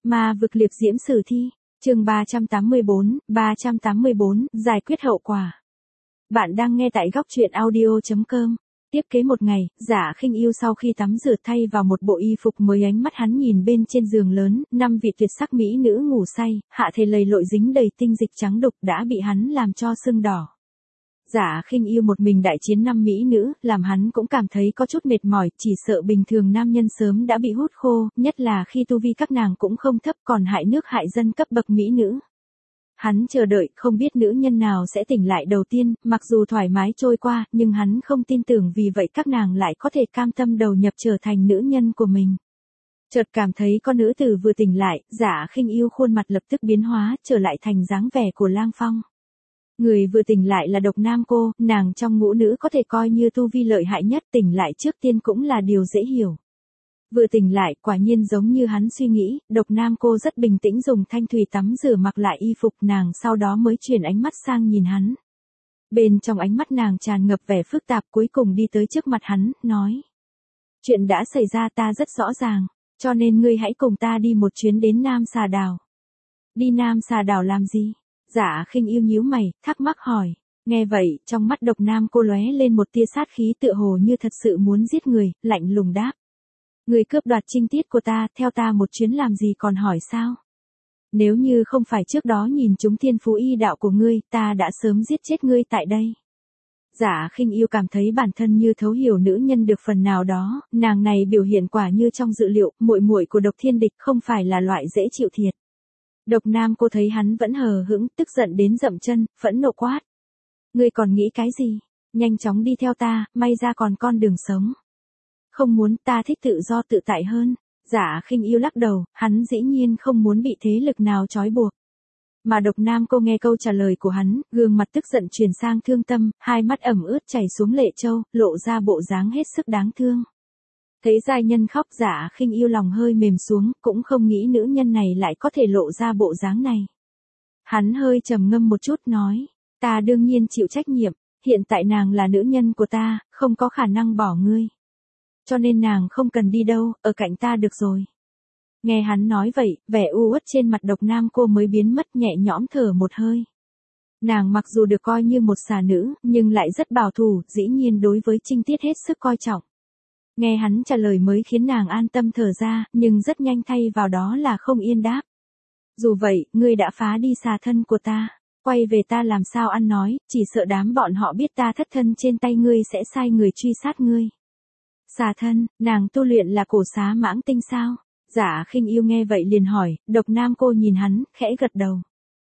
Ma vực liệp diễm sử thi, chương 384, giải quyết hậu quả. Bạn đang nghe tại góc truyện audio.com. Tiếp kế một ngày, Giả Khinh Yêu sau khi tắm rửa thay vào một bộ y phục mới, ánh mắt hắn nhìn bên trên giường lớn, 5 vị tuyệt sắc mỹ nữ ngủ say, hạ thể lầy lội dính đầy tinh dịch trắng đục đã bị hắn làm cho sưng đỏ. Giả Khinh Yêu một mình đại chiến 5 mỹ nữ, làm hắn cũng cảm thấy có chút mệt mỏi, chỉ sợ bình thường nam nhân sớm đã bị hút khô, nhất là khi tu vi các nàng cũng không thấp, còn hại nước hại dân cấp bậc mỹ nữ. Hắn chờ đợi, không biết nữ nhân nào sẽ tỉnh lại đầu tiên, mặc dù thoải mái trôi qua, nhưng hắn không tin tưởng vì vậy các nàng lại có thể cam tâm đầu nhập trở thành nữ nhân của mình. Chợt cảm thấy con nữ tử vừa tỉnh lại, Giả Khinh Yêu khuôn mặt lập tức biến hóa, trở lại thành dáng vẻ của Lang Phong. Người vừa tỉnh lại là Độc Nam Cô, nàng trong ngũ nữ có thể coi như tu vi lợi hại nhất, tỉnh lại trước tiên cũng là điều dễ hiểu. Vừa tỉnh lại, quả nhiên giống như hắn suy nghĩ, Độc Nam Cô rất bình tĩnh dùng thanh thủy tắm rửa mặc lại y phục nàng, sau đó mới chuyển ánh mắt sang nhìn hắn. Bên trong ánh mắt nàng tràn ngập vẻ phức tạp, cuối cùng đi tới trước mặt hắn, nói. Chuyện đã xảy ra ta rất rõ ràng, cho nên ngươi hãy cùng ta đi một chuyến đến Nam Xà Đảo. Đi Nam Xà Đảo làm gì? Giả Khinh Yêu nhíu mày, thắc mắc hỏi. Nghe vậy, trong mắt Độc Nam Cô lóe lên một tia sát khí tựa hồ như thật sự muốn giết người, lạnh lùng đáp. Người cướp đoạt trinh tiết của ta, theo ta một chuyến làm gì còn hỏi sao? Nếu như không phải trước đó nhìn trúng thiên phú y đạo của ngươi, ta đã sớm giết chết ngươi tại đây. Giả Khinh Yêu cảm thấy bản thân như thấu hiểu nữ nhân được phần nào đó, nàng này biểu hiện quả như trong dự liệu, muội muội của Độc Thiên Địch không phải là loại dễ chịu thiệt. Độc Nam Cô thấy hắn vẫn hờ hững, tức giận đến dậm chân, phẫn nộ quát. Ngươi còn nghĩ cái gì? Nhanh chóng đi theo ta, may ra còn con đường sống. Không muốn, ta thích tự do tự tại hơn. Giả Khinh Yêu lắc đầu, hắn dĩ nhiên không muốn bị thế lực nào trói buộc. Mà Độc Nam Cô nghe câu trả lời của hắn, gương mặt tức giận chuyển sang thương tâm, hai mắt ẩm ướt chảy xuống lệ châu, lộ ra bộ dáng hết sức đáng thương. Thấy giai nhân khóc, Giả Khinh Yêu lòng hơi mềm xuống, cũng không nghĩ nữ nhân này lại có thể lộ ra bộ dáng này. Hắn hơi trầm ngâm một chút nói, ta đương nhiên chịu trách nhiệm, hiện tại nàng là nữ nhân của ta, không có khả năng bỏ ngươi. Cho nên nàng không cần đi đâu, ở cạnh ta được rồi. Nghe hắn nói vậy, vẻ u uất trên mặt Độc Nam Cô mới biến mất, nhẹ nhõm thở một hơi. Nàng mặc dù được coi như một xà nữ, nhưng lại rất bảo thủ, dĩ nhiên đối với trinh tiết hết sức coi trọng. Nghe hắn trả lời mới khiến nàng an tâm thở ra, nhưng rất nhanh thay vào đó là không yên đáp. Dù vậy, ngươi đã phá đi xà thân của ta, quay về ta làm sao ăn nói, chỉ sợ đám bọn họ biết ta thất thân trên tay ngươi sẽ sai người truy sát ngươi. Xà thân, nàng tu luyện là cổ xá mãng tinh sao? Giả Khinh Yêu nghe vậy liền hỏi, Độc Nam Cô nhìn hắn, khẽ gật đầu.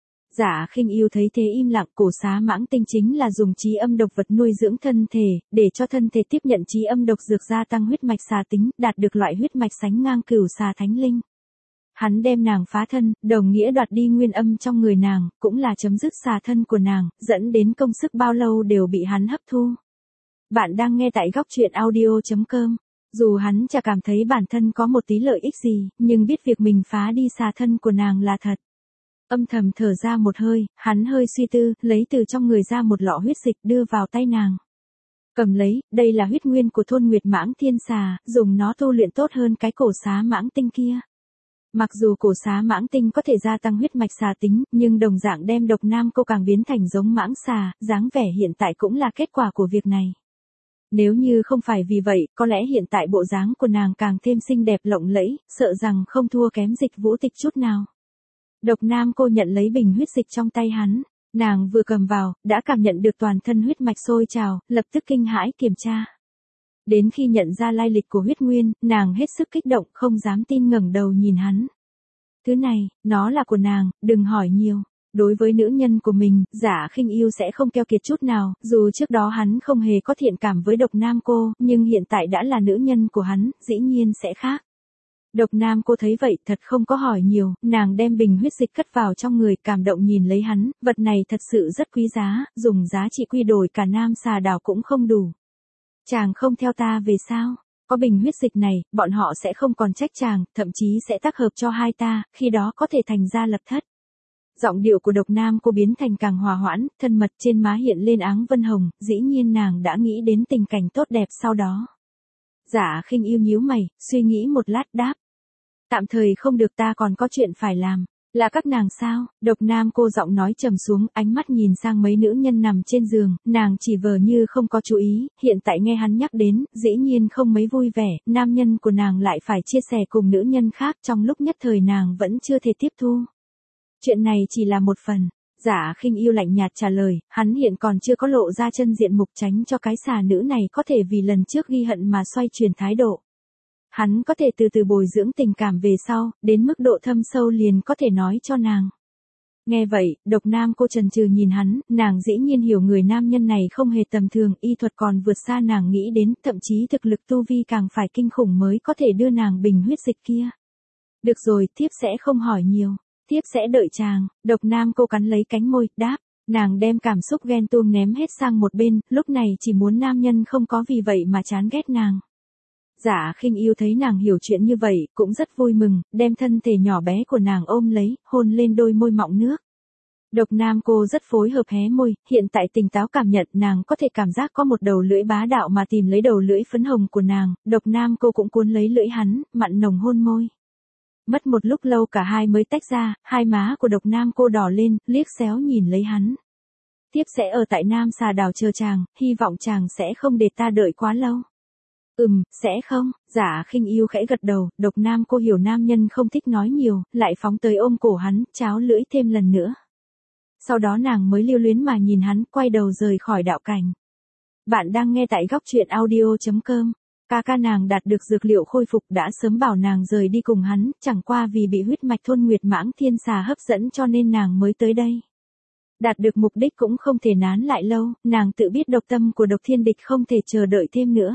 Giả Khinh Yêu thấy thế im lặng, cổ xá mãng tinh chính là dùng trí âm độc vật nuôi dưỡng thân thể, để cho thân thể tiếp nhận trí âm độc dược gia tăng huyết mạch xà tính, đạt được loại huyết mạch sánh ngang cửu xà thánh linh. Hắn đem nàng phá thân, đồng nghĩa đoạt đi nguyên âm trong người nàng, cũng là chấm dứt xà thân của nàng, dẫn đến công sức bao lâu đều bị hắn hấp thu. Bạn đang nghe tại góc truyện audio.com. Dù hắn chả cảm thấy bản thân có một tí lợi ích gì, nhưng biết việc mình phá đi xà thân của nàng là thật. Âm thầm thở ra một hơi, hắn hơi suy tư, lấy từ trong người ra một lọ huyết dịch đưa vào tay nàng. Cầm lấy, đây là huyết nguyên của thôn Nguyệt Mãng Thiên Xà, dùng nó tu luyện tốt hơn cái cổ xá mãng tinh kia. Mặc dù cổ xá mãng tinh có thể gia tăng huyết mạch xà tính, nhưng đồng dạng đem Độc Nam Cô càng biến thành giống mãng xà, dáng vẻ hiện tại cũng là kết quả của việc này. Nếu như không phải vì vậy, có lẽ hiện tại bộ dáng của nàng càng thêm xinh đẹp lộng lẫy, sợ rằng không thua kém Dịch Vũ Tịch chút nào. Độc Nam Cô nhận lấy bình huyết dịch trong tay hắn, nàng vừa cầm vào, đã cảm nhận được toàn thân huyết mạch sôi trào, lập tức kinh hãi kiểm tra. Đến khi nhận ra lai lịch của huyết nguyên, nàng hết sức kích động, không dám tin ngẩng đầu nhìn hắn. Thứ này, nó là của nàng, đừng hỏi nhiều. Đối với nữ nhân của mình, Giả Khinh Yêu sẽ không keo kiệt chút nào, dù trước đó hắn không hề có thiện cảm với Độc Nam Cô, nhưng hiện tại đã là nữ nhân của hắn, dĩ nhiên sẽ khác. Độc Nam Cô thấy vậy thật không có hỏi nhiều, nàng đem bình huyết dịch cất vào trong người, cảm động nhìn lấy hắn, vật này thật sự rất quý giá, dùng giá trị quy đổi cả Nam Xà Đảo cũng không đủ. Chàng không theo ta về sao? Có bình huyết dịch này, bọn họ sẽ không còn trách chàng, thậm chí sẽ tác hợp cho hai ta, khi đó có thể thành gia lập thất. Giọng điệu của Độc Nam Cô biến thành càng hòa hoãn, thân mật, trên má hiện lên áng vân hồng, dĩ nhiên nàng đã nghĩ đến tình cảnh tốt đẹp sau đó. Giả Khinh Yêu nhíu mày, suy nghĩ một lát đáp. Tạm thời không được, ta còn có chuyện phải làm. Là các nàng sao? Độc Nam cô giọng nói trầm xuống, ánh mắt nhìn sang mấy nữ nhân nằm trên giường, nàng chỉ vờ như không có chú ý, hiện tại nghe hắn nhắc đến, dĩ nhiên không mấy vui vẻ, nam nhân của nàng lại phải chia sẻ cùng nữ nhân khác, trong lúc nhất thời nàng vẫn chưa thể tiếp thu. Chuyện này chỉ là một phần. Giả Khinh Yêu lạnh nhạt trả lời, hắn hiện còn chưa có lộ ra chân diện mục, tránh cho cái xà nữ này có thể vì lần trước ghi hận mà xoay chuyển thái độ. Hắn có thể từ từ bồi dưỡng tình cảm về sau, đến mức độ thâm sâu liền có thể nói cho nàng. Nghe vậy, Độc Nam cô chần chừ nhìn hắn, nàng dĩ nhiên hiểu người nam nhân này không hề tầm thường, y thuật còn vượt xa nàng nghĩ đến, thậm chí thực lực tu vi càng phải kinh khủng mới có thể đưa nàng bình huyết dịch kia. Được rồi, thiếp sẽ không hỏi nhiều, thiếp sẽ đợi chàng. Độc Nam cô cắn lấy cánh môi, đáp. Nàng đem cảm xúc ghen tuông ném hết sang một bên, lúc này chỉ muốn nam nhân không có vì vậy mà chán ghét nàng. Giả Khinh Yêu thấy nàng hiểu chuyện như vậy, cũng rất vui mừng, đem thân thể nhỏ bé của nàng ôm lấy, hôn lên đôi môi mọng nước. Độc Nam cô rất phối hợp hé môi, hiện tại tỉnh táo cảm nhận, nàng có thể cảm giác có một đầu lưỡi bá đạo mà tìm lấy đầu lưỡi phấn hồng của nàng, Độc Nam cô cũng cuốn lấy lưỡi hắn, mặn nồng hôn môi. Mất một lúc lâu cả hai mới tách ra, hai má của Độc Nam cô đỏ lên, liếc xéo nhìn lấy hắn. Tiếp sẽ ở tại Nam Xà Đảo chờ chàng, hy vọng chàng sẽ không để ta đợi quá lâu. Sẽ không. Giả Khinh Yêu khẽ gật đầu, Độc Nam cô hiểu nam nhân không thích nói nhiều, lại phóng tới ôm cổ hắn, cháo lưỡi thêm lần nữa. Sau đó nàng mới lưu luyến mà nhìn hắn, quay đầu rời khỏi đạo cảnh. Bạn đang nghe tại góc truyện audio.com. Ca nàng đạt được dược liệu khôi phục đã sớm bảo nàng rời đi cùng hắn, chẳng qua vì bị huyết mạch thôn Nguyệt Mãng Thiên Xà hấp dẫn cho nên nàng mới tới đây. Đạt được mục đích cũng không thể nán lại lâu, nàng tự biết độc tâm của Độc Thiên Địch không thể chờ đợi thêm nữa.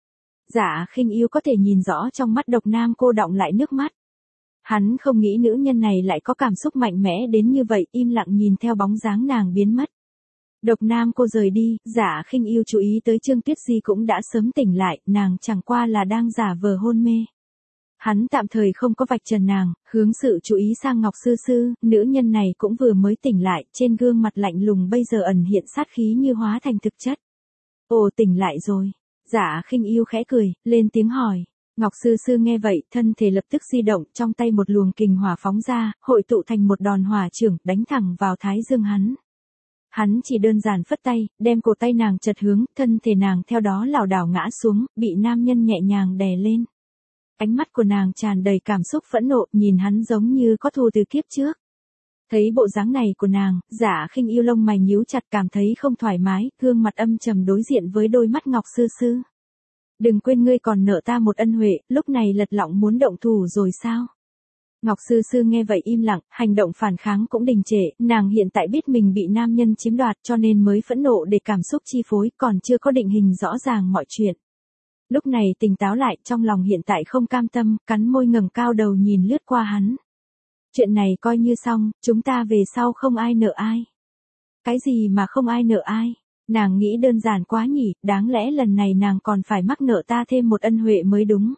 Giả Khinh Yêu có thể nhìn rõ trong mắt Độc Nam cô đọng lại nước mắt. Hắn không nghĩ nữ nhân này lại có cảm xúc mạnh mẽ đến như vậy, im lặng nhìn theo bóng dáng nàng biến mất. Độc Nam cô rời đi, Giả Khinh Yêu chú ý tới Trương Tuyết Di cũng đã sớm tỉnh lại, nàng chẳng qua là đang giả vờ hôn mê. Hắn tạm thời không có vạch trần nàng, hướng sự chú ý sang Ngọc Sư Sư, nữ nhân này cũng vừa mới tỉnh lại, trên gương mặt lạnh lùng bây giờ ẩn hiện sát khí như hóa thành thực chất. Ồ, tỉnh lại rồi. Giả Khinh Yêu khẽ cười, lên tiếng hỏi. Ngọc Sư Sư nghe vậy, thân thể lập tức di động, trong tay một luồng kình hỏa phóng ra, hội tụ thành một đòn hỏa chưởng, đánh thẳng vào thái dương hắn. Hắn chỉ đơn giản phất tay, đem cổ tay nàng chật hướng, thân thể nàng theo đó lảo đảo ngã xuống, bị nam nhân nhẹ nhàng đè lên. Ánh mắt của nàng tràn đầy cảm xúc phẫn nộ, nhìn hắn giống như có thù từ kiếp trước. Thấy bộ dáng này của nàng, Giả Khinh Yêu lông mày nhíu chặt, cảm thấy không thoải mái, gương mặt âm trầm đối diện với đôi mắt Ngọc Sư Sư. Đừng quên ngươi còn nợ ta một ân huệ, lúc này lật lọng muốn động thủ rồi sao? Ngọc Sư Sư nghe vậy im lặng, hành động phản kháng cũng đình trệ, nàng hiện tại biết mình bị nam nhân chiếm đoạt cho nên mới phẫn nộ để cảm xúc chi phối, còn chưa có định hình rõ ràng mọi chuyện. Lúc này tỉnh táo lại, trong lòng hiện tại không cam tâm, cắn môi ngẩng cao đầu nhìn lướt qua hắn. Chuyện này coi như xong, chúng ta về sau không ai nợ ai. Cái gì mà không ai nợ ai? Nàng nghĩ đơn giản quá nhỉ, đáng lẽ lần này nàng còn phải mắc nợ ta thêm một ân huệ mới đúng.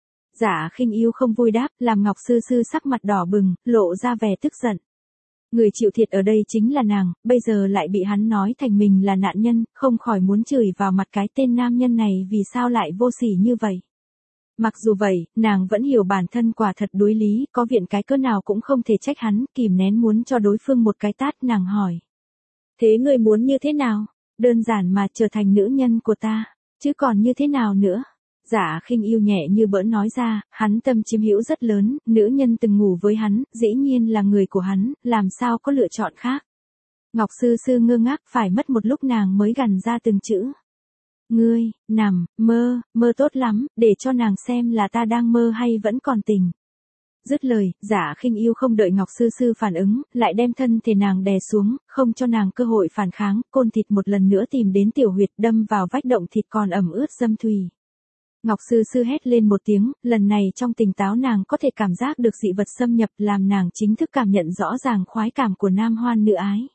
Giả Khinh Yêu không vui đáp, làm Ngọc Sư Sư sắc mặt đỏ bừng, lộ ra vẻ tức giận. Người chịu thiệt ở đây chính là nàng, bây giờ lại bị hắn nói thành mình là nạn nhân, không khỏi muốn chửi vào mặt cái tên nam nhân này vì sao lại vô sỉ như vậy. Mặc dù vậy, nàng vẫn hiểu bản thân quả thật đối lý, có viện cái cớ nào cũng không thể trách hắn, kìm nén muốn cho đối phương một cái tát, nàng hỏi. Thế ngươi muốn như thế nào? Đơn giản mà trở thành nữ nhân của ta, chứ còn như thế nào nữa? Giả Khinh Yêu nhẹ như bỡn nói ra, hắn tâm chiếm hữu rất lớn, nữ nhân từng ngủ với hắn, dĩ nhiên là người của hắn, làm sao có lựa chọn khác. Ngọc Sư Sư ngơ ngác, phải mất một lúc nàng mới gằn ra từng chữ. Ngươi, nằm, mơ tốt lắm, để cho nàng xem là ta đang mơ hay vẫn còn tỉnh. Dứt lời, Giả Khinh Yêu không đợi Ngọc Sư Sư phản ứng, lại đem thân thể nàng đè xuống, không cho nàng cơ hội phản kháng, côn thịt một lần nữa tìm đến tiểu huyệt đâm vào vách động thịt còn ẩm ướt dâm thùy. Ngọc Sư Sư hét lên một tiếng, lần này trong tỉnh táo nàng có thể cảm giác được dị vật xâm nhập, làm nàng chính thức cảm nhận rõ ràng khoái cảm của nam hoan nữ ái.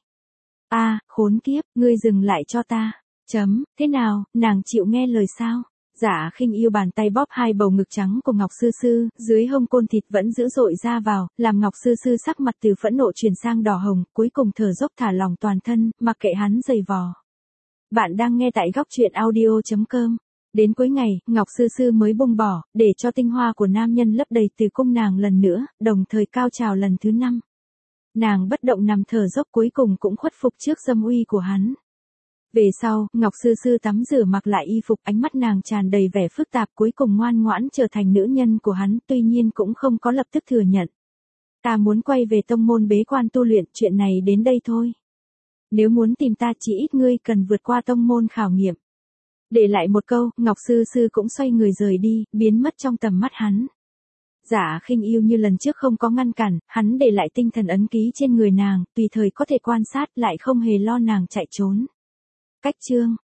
Khốn kiếp, ngươi dừng lại cho ta. Thế nào, nàng chịu nghe lời sao? Giả Khinh Yêu bàn tay bóp hai bầu ngực trắng của Ngọc Sư Sư, dưới hông côn thịt vẫn dữ dội ra vào, làm Ngọc Sư Sư sắc mặt từ phẫn nộ chuyển sang đỏ hồng, cuối cùng thở dốc thả lỏng toàn thân, mặc kệ hắn giày vò. Bạn đang nghe tại góc truyện audio.com. Đến cuối ngày, Ngọc Sư Sư mới buông bỏ, để cho tinh hoa của nam nhân lấp đầy từ cung nàng lần nữa, đồng thời cao trào lần thứ 5. Nàng bất động nằm thở dốc cuối cùng cũng khuất phục trước dâm uy của hắn. Về sau, Ngọc Sư Sư tắm rửa mặc lại y phục, ánh mắt nàng tràn đầy vẻ phức tạp, cuối cùng ngoan ngoãn trở thành nữ nhân của hắn, tuy nhiên cũng không có lập tức thừa nhận. Ta muốn quay về tông môn bế quan tu luyện, chuyện này đến đây thôi. Nếu muốn tìm ta chỉ ít ngươi cần vượt qua tông môn khảo nghiệm. Để lại một câu, Ngọc Sư Sư cũng xoay người rời đi, biến mất trong tầm mắt hắn. Giả Khinh Yêu như lần trước không có ngăn cản, hắn để lại tinh thần ấn ký trên người nàng, tùy thời có thể quan sát, lại không hề lo nàng chạy trốn. Cách chương